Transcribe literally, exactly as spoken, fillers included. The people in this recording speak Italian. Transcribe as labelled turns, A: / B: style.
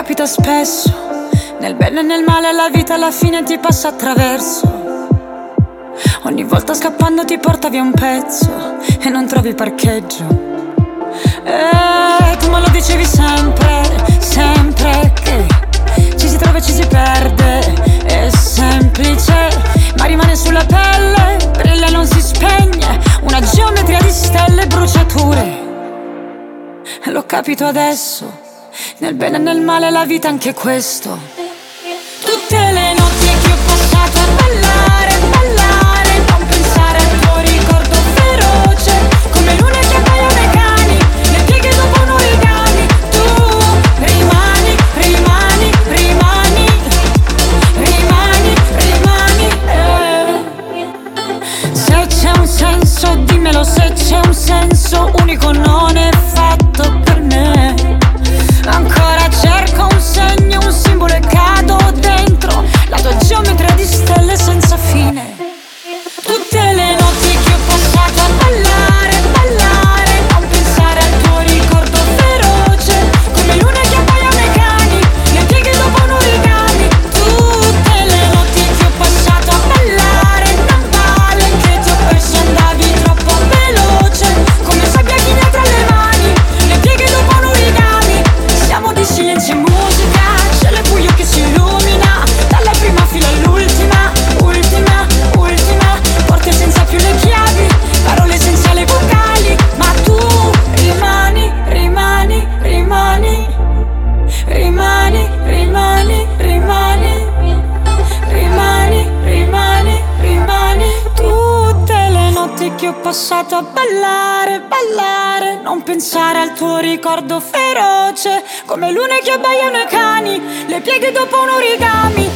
A: capita spesso, nel bene e nel male la vita alla fine ti passa attraverso. Ogni volta scappando ti porta via un pezzo e non trovi parcheggio. E tu me lo dicevi sempre, sempre che ci si trova e ci si perde. È semplice, ma rimane sulla pelle, brilla e non si spegne. Una geometria di stelle e bruciature. L'ho capito adesso, nel bene e nel male la vita anche questo. Tutte le notti che ho passato a ballare, ballare, non pensare al tuo ricordo feroce, come lune che abbagliano i cani, le pieghe dopo un origami. Tu rimani, rimani, rimani, rimani, rimani, eh. Se c'è un senso dimmelo, se c'è un senso unico non è fatto per me. Ancora cerco un segno, un simbolo e cado dentro la tua geometria di stelle senza fine. Tutte le notti che ho passato a ballare, ballare, non pensare al tuo ricordo feroce, come lune che abbagliano i cani, le pieghe dopo un origami. Tutte le notti che ho passato a ballare, non vale che ti ho perso, andavi troppo veloce, come sabbia che mi ha tra le mani, le pieghe dopo un origami. Siamo di silenzio e musica, c'è il buio che si illumina, dalla prima fila all'ultima, ultima, ultima, porte senza più le chiavi, parole senza le vocali, ma tu rimani, rimani, rimani, rimani, rimani, rimani, rimani, rimani, rimani. Tutte le notti che ho passato a ballare, ballare, non pensare al tuo ricordo feroce, come lune che abbaiano i cani, le pieghe dopo un origami.